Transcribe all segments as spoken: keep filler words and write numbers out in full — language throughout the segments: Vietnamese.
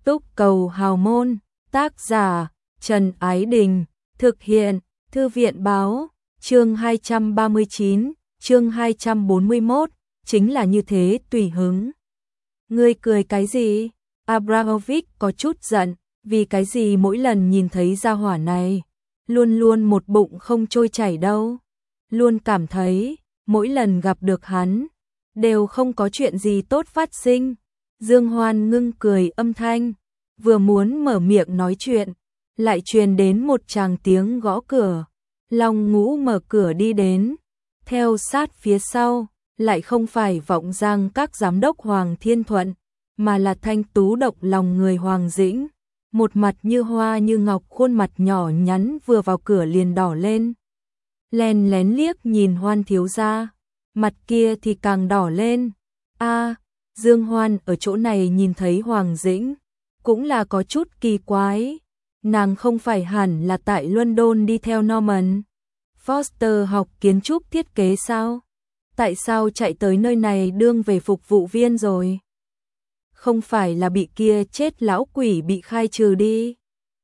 Túc Cầu Hào Môn, tác giả Trần Ái Đình, thực hiện Thư viện Báo, chương hai trăm ba mươi chín, chương hai trăm bốn mươi mốt, chính là như thế tùy hứng. Ngươi cười cái gì? Abramovich có chút giận, vì cái gì mỗi lần nhìn thấy gia hỏa này, luôn luôn một bụng không trôi chảy đâu. Luôn cảm thấy, mỗi lần gặp được hắn, đều không có chuyện gì tốt phát sinh. Dương Hoan ngưng cười âm thanh, vừa muốn mở miệng nói chuyện, lại truyền đến một tràng tiếng gõ cửa. Long Ngũ mở cửa đi đến, theo sát phía sau, lại không phải Vọng Giang các giám đốc Hoàng Thiên Thuận, mà là thanh tú động lòng người Hoàng Dĩnh. Một mặt như hoa như ngọc, khuôn mặt nhỏ nhắn vừa vào cửa liền đỏ lên. Lén lén liếc nhìn Hoan thiếu gia, mặt kia thì càng đỏ lên. A, Dương Hoan ở chỗ này nhìn thấy Hoàng Dĩnh, cũng là có chút kỳ quái. Nàng không phải hẳn là tại London đi theo Norman Foster học kiến trúc thiết kế sao? Tại sao chạy tới nơi này đương về phục vụ viên rồi? Không phải là bị kia chết lão quỷ bị khai trừ đi?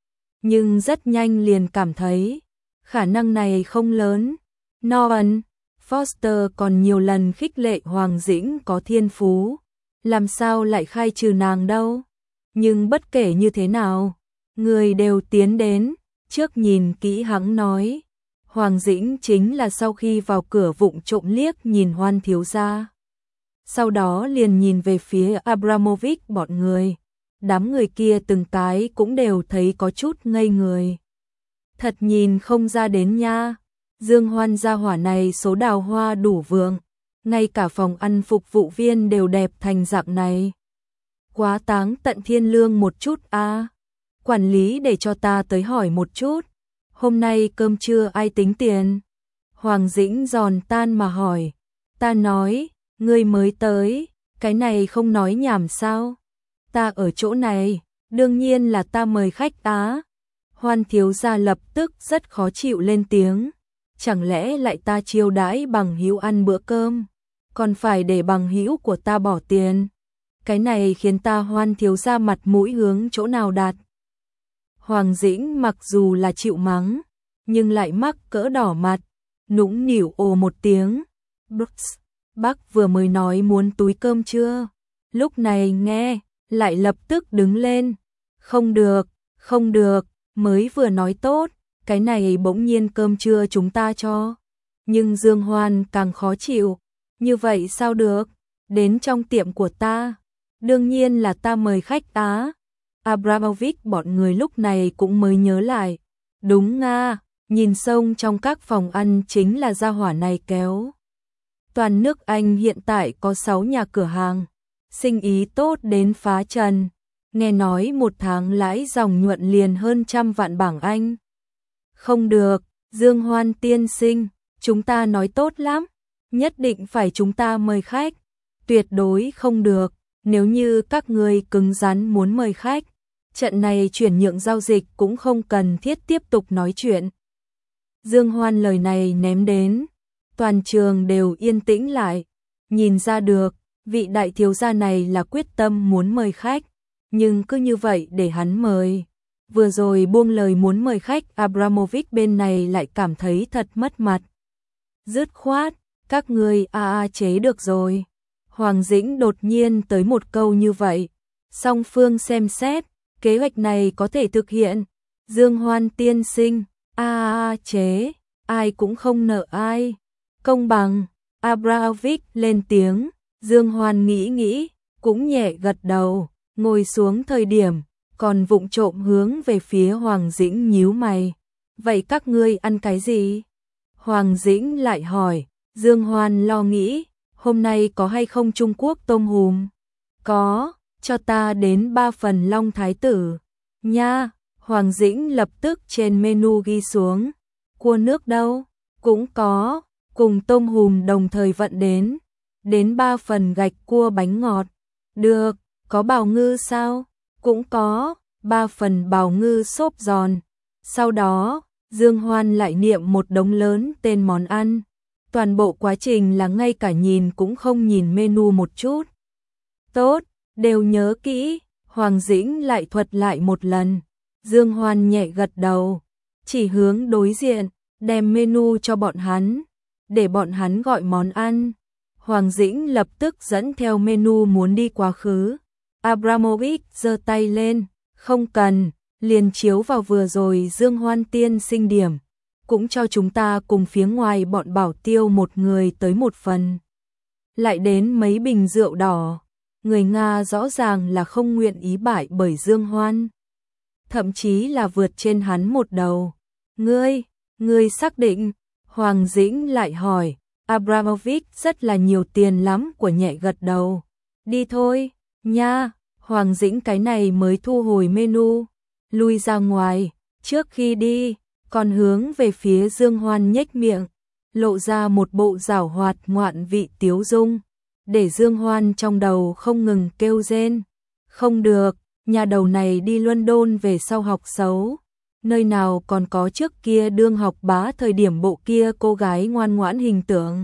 Nhưng rất nhanh liền cảm thấy, khả năng này không lớn. Norman Foster còn nhiều lần khích lệ Hoàng Dĩnh có thiên phú, làm sao lại khai trừ nàng đâu? Nhưng bất kể như thế nào, người đều tiến đến, trước nhìn kỹ hắn nói. Hoàng Dĩnh chính là sau khi vào cửa vụng trộm liếc nhìn Hoan thiếu gia. Sau đó liền nhìn về phía Abramovich bọn người. Đám người kia từng cái cũng đều thấy có chút ngây người. Thật nhìn không ra đến nha. Dương Hoan gia hỏa này số đào hoa đủ vượng, ngay cả phòng ăn phục vụ viên đều đẹp thành dạng này. Quá táng tận thiên lương một chút a. À. Quản lý để cho ta tới hỏi một chút, hôm nay cơm trưa ai tính tiền? Hoàng Dĩnh giòn tan mà hỏi. Ta nói, ngươi mới tới, cái này không nói nhảm sao? Ta ở chỗ này, đương nhiên là ta mời khách á. Hoan thiếu gia lập tức rất khó chịu lên tiếng. Chẳng lẽ lại ta chiêu đãi bằng hữu ăn bữa cơm, còn phải để bằng hữu của ta bỏ tiền? Cái này khiến ta Hoan thiếu gia mặt mũi hướng chỗ nào đặt? Hoàng Dĩnh mặc dù là chịu mắng, nhưng lại mắc cỡ đỏ mặt, nũng nỉu ồ một tiếng. Brooks, bác vừa mới nói muốn túi cơm chưa? Lúc này nghe, lại lập tức đứng lên. Không được, không được, mới vừa nói tốt, cái này bỗng nhiên cơm trưa chúng ta cho. Nhưng Dương Hoan càng khó chịu, như vậy sao được? Đến trong tiệm của ta, đương nhiên là ta mời khách á. Abramovich bọn người lúc này cũng mới nhớ lại. Đúng nga, nhìn xông trong các phòng ăn chính là gia hỏa này kéo. Toàn nước Anh hiện tại có sáu nhà cửa hàng, sinh ý tốt đến phá trần. Nghe nói một tháng lãi dòng nhuận liền hơn trăm vạn bảng Anh. Không được, Dương Hoan tiên sinh, chúng ta nói tốt lắm, nhất định phải chúng ta mời khách. Tuyệt đối không được, nếu như các ngươi cứng rắn muốn mời khách, trận này chuyển nhượng giao dịch cũng không cần thiết tiếp tục nói chuyện. Dương Hoan lời này ném đến, toàn trường đều yên tĩnh lại, nhìn ra được, vị đại thiếu gia này là quyết tâm muốn mời khách, nhưng cứ như vậy để hắn mời. Vừa rồi buông lời muốn mời khách, Abramovich bên này lại cảm thấy thật mất mặt. Dứt khoát, các ngươi a a chế được rồi. Hoàng Dĩnh đột nhiên tới một câu như vậy, song phương xem xét, kế hoạch này có thể thực hiện. Dương Hoan tiên sinh, a a chế, ai cũng không nợ ai. Công bằng, Abramovich lên tiếng. Dương Hoan nghĩ nghĩ, cũng nhẹ gật đầu, ngồi xuống thời điểm, còn vụng trộm hướng về phía Hoàng Dĩnh nhíu mày. Vậy các ngươi ăn cái gì? Hoàng Dĩnh lại hỏi. Dương Hoan lo nghĩ, hôm nay có hay không Trung Quốc tôm hùm? Có, cho ta đến ba phần long thái tử. Nha, Hoàng Dĩnh lập tức trên menu ghi xuống. Cua nước đâu? Cũng có, cùng tôm hùm đồng thời vận đến. Đến ba phần gạch cua bánh ngọt. Được, có bào ngư sao? Cũng có, ba phần bào ngư xốp giòn. Sau đó, Dương Hoan lại niệm một đống lớn tên món ăn. Toàn bộ quá trình là ngay cả nhìn cũng không nhìn menu một chút. Tốt, đều nhớ kỹ. Hoàng Dĩnh lại thuật lại một lần. Dương Hoan nhẹ gật đầu, chỉ hướng đối diện, đem menu cho bọn hắn, để bọn hắn gọi món ăn. Hoàng Dĩnh lập tức dẫn theo menu muốn đi quá khứ. Abramovich giơ tay lên, không cần, liền chiếu vào vừa rồi Dương Hoan tiên sinh điểm, cũng cho chúng ta cùng phía ngoài bọn bảo tiêu một người tới một phần. Lại đến mấy bình rượu đỏ, người Nga rõ ràng là không nguyện ý bại bởi Dương Hoan. Thậm chí là vượt trên hắn một đầu. Ngươi, ngươi xác định, Hoàng Dĩnh lại hỏi, Abramovich rất là nhiều tiền lắm của nhẹ gật đầu. Đi thôi, nha, Hoàng Dĩnh cái này mới thu hồi menu, lui ra ngoài, trước khi đi, còn hướng về phía Dương Hoan nhếch miệng, lộ ra một bộ giảo hoạt ngoạn vị tiếu dung, để Dương Hoan trong đầu không ngừng kêu rên. Không được, nhà đầu này đi London về sau học xấu, nơi nào còn có trước kia đương học bá thời điểm bộ kia cô gái ngoan ngoãn hình tượng.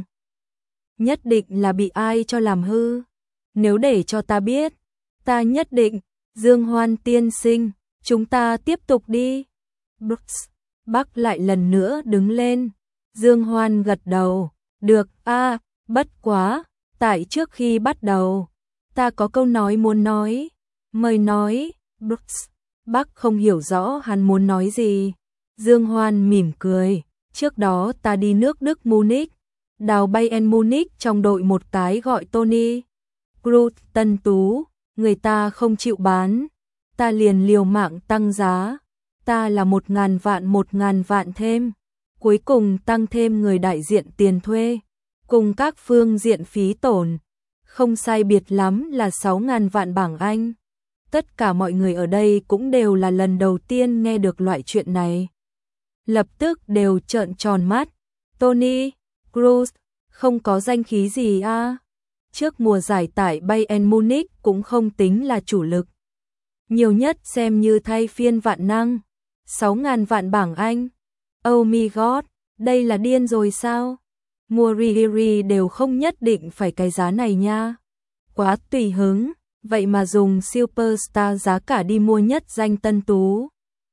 Nhất định là bị ai cho làm hư, nếu để cho ta biết, ta nhất định. Dương Hoan tiên sinh, chúng ta tiếp tục đi. Brooks, Bắc lại lần nữa đứng lên. Dương Hoan gật đầu, được a, bất quá, tại trước khi bắt đầu, ta có câu nói muốn nói. Mời nói. Brooks, Bắc không hiểu rõ hắn muốn nói gì. Dương Hoan mỉm cười, trước đó ta đi nước Đức Munich, đào Bayern Munich trong đội một cái gọi Tony Kroos tân tú, người ta không chịu bán, ta liền liều mạng tăng giá, ta là một ngàn vạn một ngàn vạn thêm, cuối cùng tăng thêm người đại diện tiền thuê, cùng các phương diện phí tổn, không sai biệt lắm là sáu ngàn vạn bảng Anh. Tất cả mọi người ở đây cũng đều là lần đầu tiên nghe được loại chuyện này. Lập tức đều trợn tròn mắt. Tony Kroos không có danh khí gì a. À? Trước mùa giải tại Bayern Munich cũng không tính là chủ lực. Nhiều nhất xem như thay phiên vạn năng. sáu ngàn vạn bảng Anh. Oh my god, đây là điên rồi sao? Mua Riri đều không nhất định phải cái giá này nha. Quá tùy hứng. Vậy mà dùng superstar giá cả đi mua nhất danh tân tú.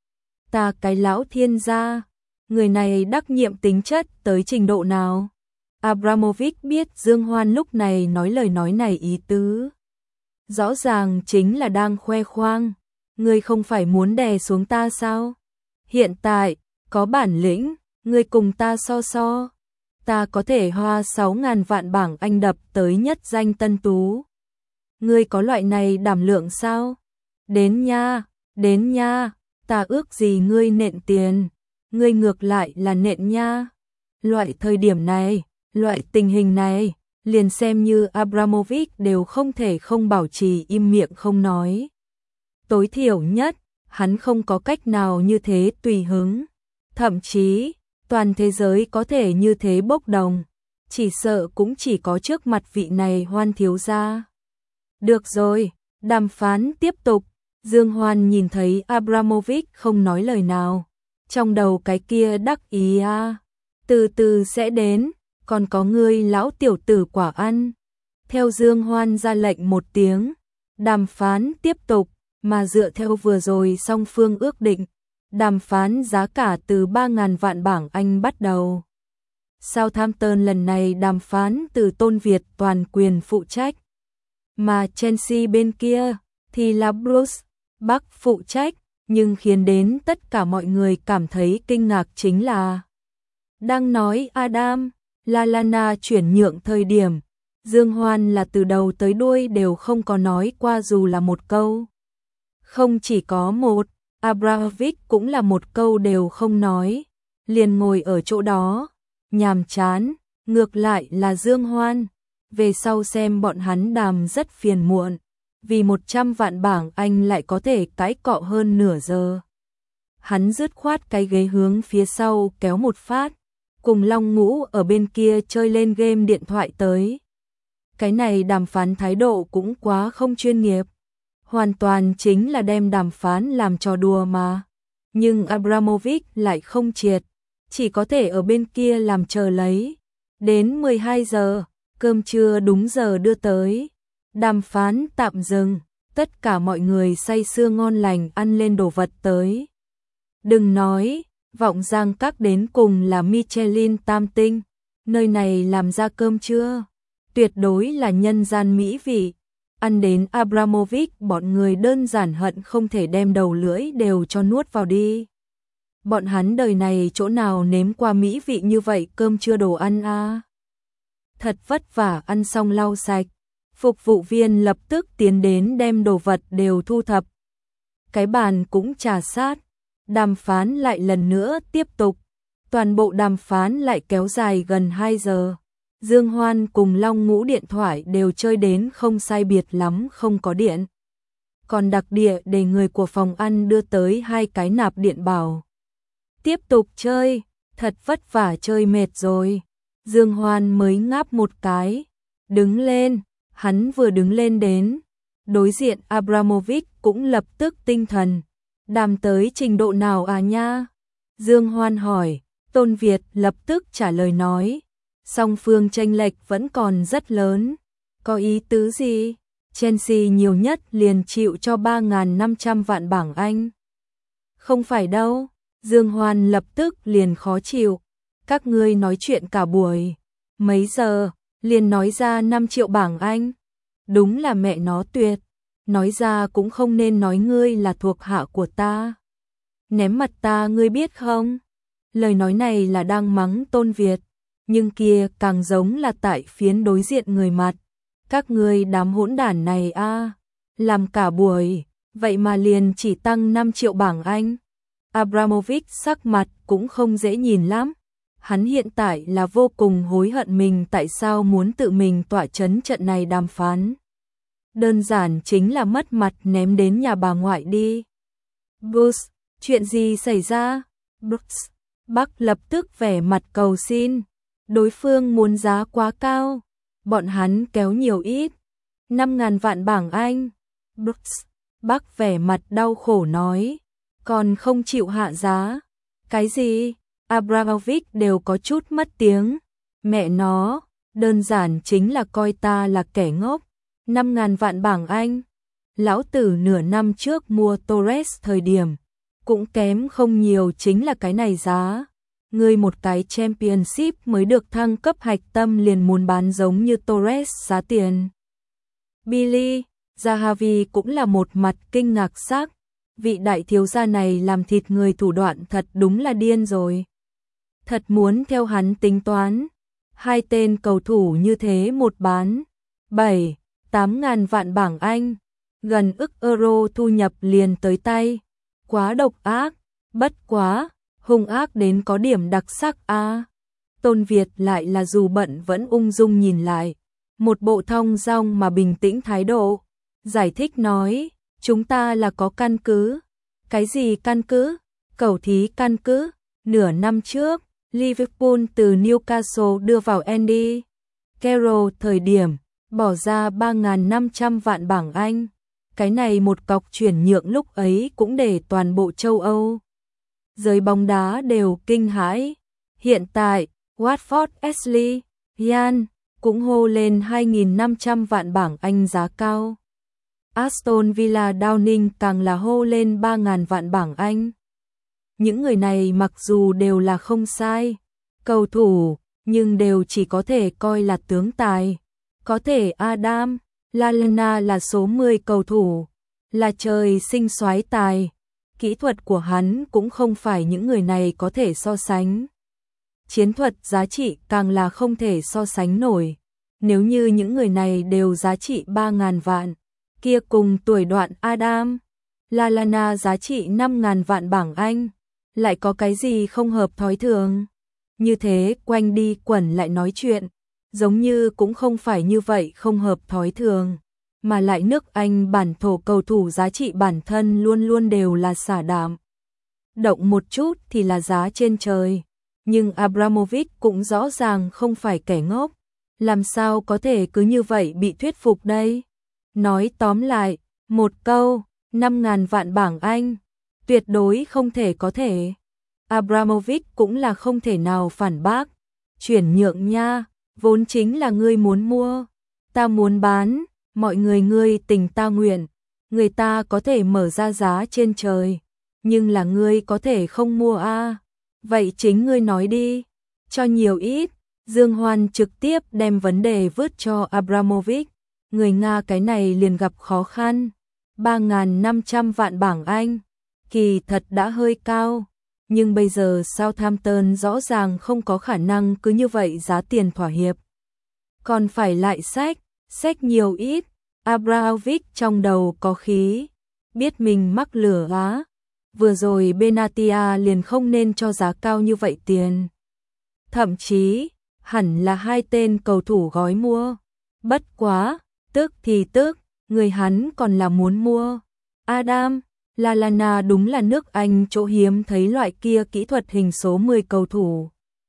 Ta cái lão thiên gia, người này đắc nhiệm tính chất tới trình độ nào? Abramovich biết Dương Hoan lúc này nói lời nói này ý tứ. Rõ ràng chính là đang khoe khoang. Ngươi không phải muốn đè xuống ta sao? Hiện tại, có bản lĩnh, ngươi cùng ta so so. Ta có thể hoa sáu ngàn vạn bảng Anh đập tới nhất danh tân tú. Ngươi có loại này đảm lượng sao? Đến nha, đến nha, ta ước gì ngươi nện tiền, ngươi ngược lại là nện nha. Loại thời điểm này, loại tình hình này, liền xem như Abramovich đều không thể không bảo trì im miệng không nói. Tối thiểu nhất, hắn không có cách nào như thế tùy hứng. Thậm chí, toàn thế giới có thể như thế bốc đồng, chỉ sợ cũng chỉ có trước mặt vị này Hoan thiếu gia. Được rồi, đàm phán tiếp tục. Dương Hoan nhìn thấy Abramovich không nói lời nào. Trong đầu cái kia đắc ý à. Từ từ sẽ đến, còn có ngươi lão tiểu tử quả ăn. Theo Dương Hoan ra lệnh một tiếng, đàm phán tiếp tục, mà dựa theo vừa rồi song phương ước định, đàm phán giá cả từ ba ngàn vạn bảng Anh bắt đầu. Southampton lần này đàm phán từ Tôn Việt toàn quyền phụ trách. Mà Chelsea bên kia thì là Bruce Bắc phụ trách, nhưng khiến đến tất cả mọi người cảm thấy kinh ngạc chính là đang nói Adam Lallana chuyển nhượng thời điểm, Dương Hoan là từ đầu tới đuôi đều không có nói qua dù là một câu. Không chỉ có một, Abramovich cũng là một câu đều không nói, liền ngồi ở chỗ đó, nhàm chán, ngược lại là Dương Hoan. Về sau xem bọn hắn đàm rất phiền muộn, vì một trăm vạn bảng Anh lại có thể cãi cọ hơn nửa giờ. Hắn dứt khoát cái ghế hướng phía sau kéo một phát, cùng Long Ngũ ở bên kia chơi lên game điện thoại tới. Cái này đàm phán thái độ cũng quá không chuyên nghiệp, hoàn toàn chính là đem đàm phán làm trò đùa mà. Nhưng Abramovich lại không triệt, chỉ có thể ở bên kia làm chờ lấy. Đến mười hai giờ, cơm trưa đúng giờ đưa tới, đàm phán tạm dừng, Tất cả mọi người say sưa ngon lành ăn lên đồ vật tới. Đừng nói, Vọng Giang Các đến cùng là Michelin tam tinh, nơi này làm ra cơm chưa? Tuyệt đối là nhân gian mỹ vị. Ăn đến Abramovich bọn người đơn giản hận không thể đem đầu lưỡi đều cho nuốt vào đi. Bọn hắn đời này chỗ nào nếm qua mỹ vị như vậy cơm chưa đồ ăn à? Thật vất vả ăn xong lau sạch, phục vụ viên lập tức tiến đến đem đồ vật đều thu thập. Cái bàn cũng trà sát, đàm phán lại lần nữa tiếp tục. Toàn bộ đàm phán lại kéo dài gần hai giờ. Dương Hoan cùng Long Ngũ điện thoại đều chơi đến không sai biệt lắm không có điện. Còn đặc địa để người của phòng ăn đưa tới hai cái nạp điện bảo. Tiếp tục chơi, thật vất vả chơi mệt rồi. Dương Hoan mới ngáp một cái, đứng lên, hắn vừa đứng lên đến. Đối diện Abramovich cũng lập tức tinh thần. Đàm tới trình độ nào à nha? Dương Hoan hỏi, Tôn Việt lập tức trả lời nói. Song phương chênh lệch vẫn còn rất lớn. Có ý tứ gì? Chelsea nhiều nhất liền chịu cho ba nghìn năm trăm vạn bảng Anh. Không phải đâu. Dương Hoan lập tức liền khó chịu. Các ngươi nói chuyện cả buổi. Mấy giờ, liền nói ra năm triệu bảng Anh. Đúng là mẹ nó tuyệt. Nói ra cũng không nên nói ngươi là thuộc hạ của ta. Ném mặt ta ngươi biết không? Lời nói này là đang mắng Tôn Việt. Nhưng kia càng giống là tại phiến đối diện người mặt. Các ngươi đám hỗn đản này a, làm cả buổi, vậy mà liền chỉ tăng năm triệu bảng Anh. Abramovich sắc mặt cũng không dễ nhìn lắm. Hắn hiện tại là vô cùng hối hận mình tại sao muốn tự mình tọa chấn trận này đàm phán. Đơn giản chính là mất mặt ném đến nhà bà ngoại đi. Bruce, chuyện gì xảy ra? Bruce, bác lập tức vẻ mặt cầu xin. Đối phương muốn giá quá cao. Bọn hắn kéo nhiều ít. năm ngàn vạn bảng Anh. Bruce, bác vẻ mặt đau khổ nói. Còn không chịu hạ giá. Cái gì? Abramovich đều có chút mất tiếng. Mẹ nó, đơn giản chính là coi ta là kẻ ngốc. năm ngàn vạn bảng Anh. Lão tử nửa năm trước mua Torres thời điểm. Cũng kém không nhiều chính là cái này giá. Ngươi một cái championship mới được thăng cấp hạch tâm liền muốn bán giống như Torres giá tiền. Billy, Zahavi cũng là một mặt kinh ngạc sắc. Vị đại thiếu gia này làm thịt người thủ đoạn thật đúng là điên rồi. Thật muốn theo hắn tính toán. Hai tên cầu thủ như thế một bán. bảy, tám ngàn vạn bảng Anh. Gần ức euro thu nhập liền tới tay. Quá độc ác. Bất quá. Hung ác đến có điểm đặc sắc a. À. Tôn Việt lại là dù bận vẫn ung dung nhìn lại. Một bộ thong dong mà bình tĩnh thái độ. Giải thích nói. Chúng ta là có căn cứ. Cái gì căn cứ? Cầu thí căn cứ. Nửa năm trước, Liverpool từ Newcastle đưa vào Andy Carroll thời điểm, bỏ ra ba nghìn năm trăm vạn bảng Anh. Cái này một cọc chuyển nhượng lúc ấy cũng để toàn bộ châu Âu. Giới bóng đá đều kinh hãi. Hiện tại, Watford Ashley Young cũng hô lên hai nghìn năm trăm vạn bảng Anh giá cao. Aston Villa Downing càng là hô lên ba nghìn vạn bảng Anh. Những người này mặc dù đều là không sai, cầu thủ, nhưng đều chỉ có thể coi là tướng tài. Có thể Adam Lallana là số mười cầu thủ, là trời sinh soái tài. Kỹ thuật của hắn cũng không phải những người này có thể so sánh. Chiến thuật giá trị càng là không thể so sánh nổi. Nếu như những người này đều giá trị ba nghìn vạn, kia cùng tuổi đoạn Adam Lallana giá trị năm nghìn vạn bảng Anh, lại có cái gì không hợp thói thường. Như thế quanh đi quẩn lại nói chuyện, giống như cũng không phải như vậy không hợp thói thường, mà lại nước Anh bản thổ cầu thủ giá trị bản thân luôn luôn đều là xả đạm. Động một chút thì là giá trên trời, nhưng Abramovich cũng rõ ràng không phải kẻ ngốc, làm sao có thể cứ như vậy bị thuyết phục đây. Nói tóm lại, một câu, năm nghìn vạn bảng Anh, tuyệt đối không thể có thể. Abramovich cũng là không thể nào phản bác. Chuyển nhượng nha, vốn chính là ngươi muốn mua, ta muốn bán, mọi người ngươi tình ta nguyện. Người ta có thể mở ra giá trên trời, nhưng là ngươi có thể không mua a. Vậy chính ngươi nói đi, cho nhiều ít. Dương Hoan trực tiếp đem vấn đề vứt cho Abramovich. Người Nga cái này liền gặp khó khăn. ba nghìn năm trăm vạn bảng Anh, kỳ thật đã hơi cao. Nhưng bây giờ Southampton rõ ràng không có khả năng cứ như vậy giá tiền thỏa hiệp. Còn phải lại sách, sách nhiều ít. Abramovich trong đầu có khí, biết mình mắc lửa á. Vừa rồi Benatia liền không nên cho giá cao như vậy tiền. Thậm chí, hẳn là hai tên cầu thủ gói mua. Bất quá, tức thì tức, người hắn còn là muốn mua. Adam Lallana đúng là nước Anh chỗ hiếm thấy loại kia kỹ thuật hình số mười cầu thủ.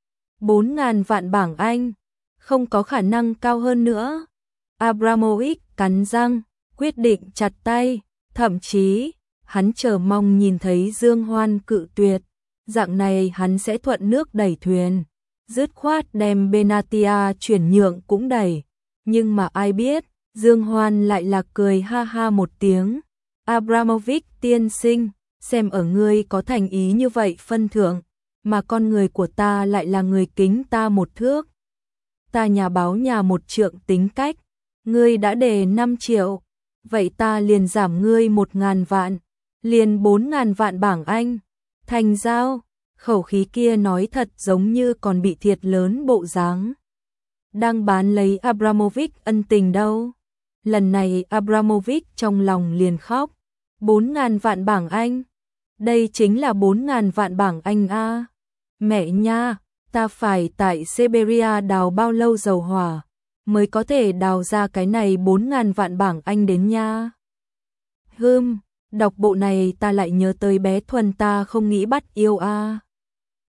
bốn nghìn vạn bảng Anh, không có khả năng cao hơn nữa. Abramovich cắn răng, quyết định chặt tay, thậm chí, hắn chờ mong nhìn thấy Dương Hoan cự tuyệt, dạng này hắn sẽ thuận nước đẩy thuyền, dứt khoát đem Benatia chuyển nhượng cũng đẩy, nhưng mà ai biết, Dương Hoan lại là cười ha ha một tiếng. Abramovich tiên sinh, xem ở ngươi có thành ý như vậy phân thượng, mà con người của ta lại là người kính ta một thước. Ta nhà báo nhà một trượng tính cách, ngươi đã đề năm triệu, vậy ta liền giảm ngươi một ngàn vạn, liền bốn ngàn vạn bảng Anh. Thành giao, khẩu khí kia nói thật giống như còn bị thiệt lớn bộ dáng. Đang bán lấy Abramovich ân tình đâu. Lần này Abramovich trong lòng liền khóc. bốn ngàn vạn bảng Anh. Đây chính là bốn ngàn vạn bảng Anh a. Mẹ nha, ta phải tại Siberia đào bao lâu dầu hỏa mới có thể đào ra cái này bốn ngàn vạn bảng Anh đến nha. Hừm, đọc bộ này ta lại nhớ tới bé Thuần ta không nghĩ bắt yêu a.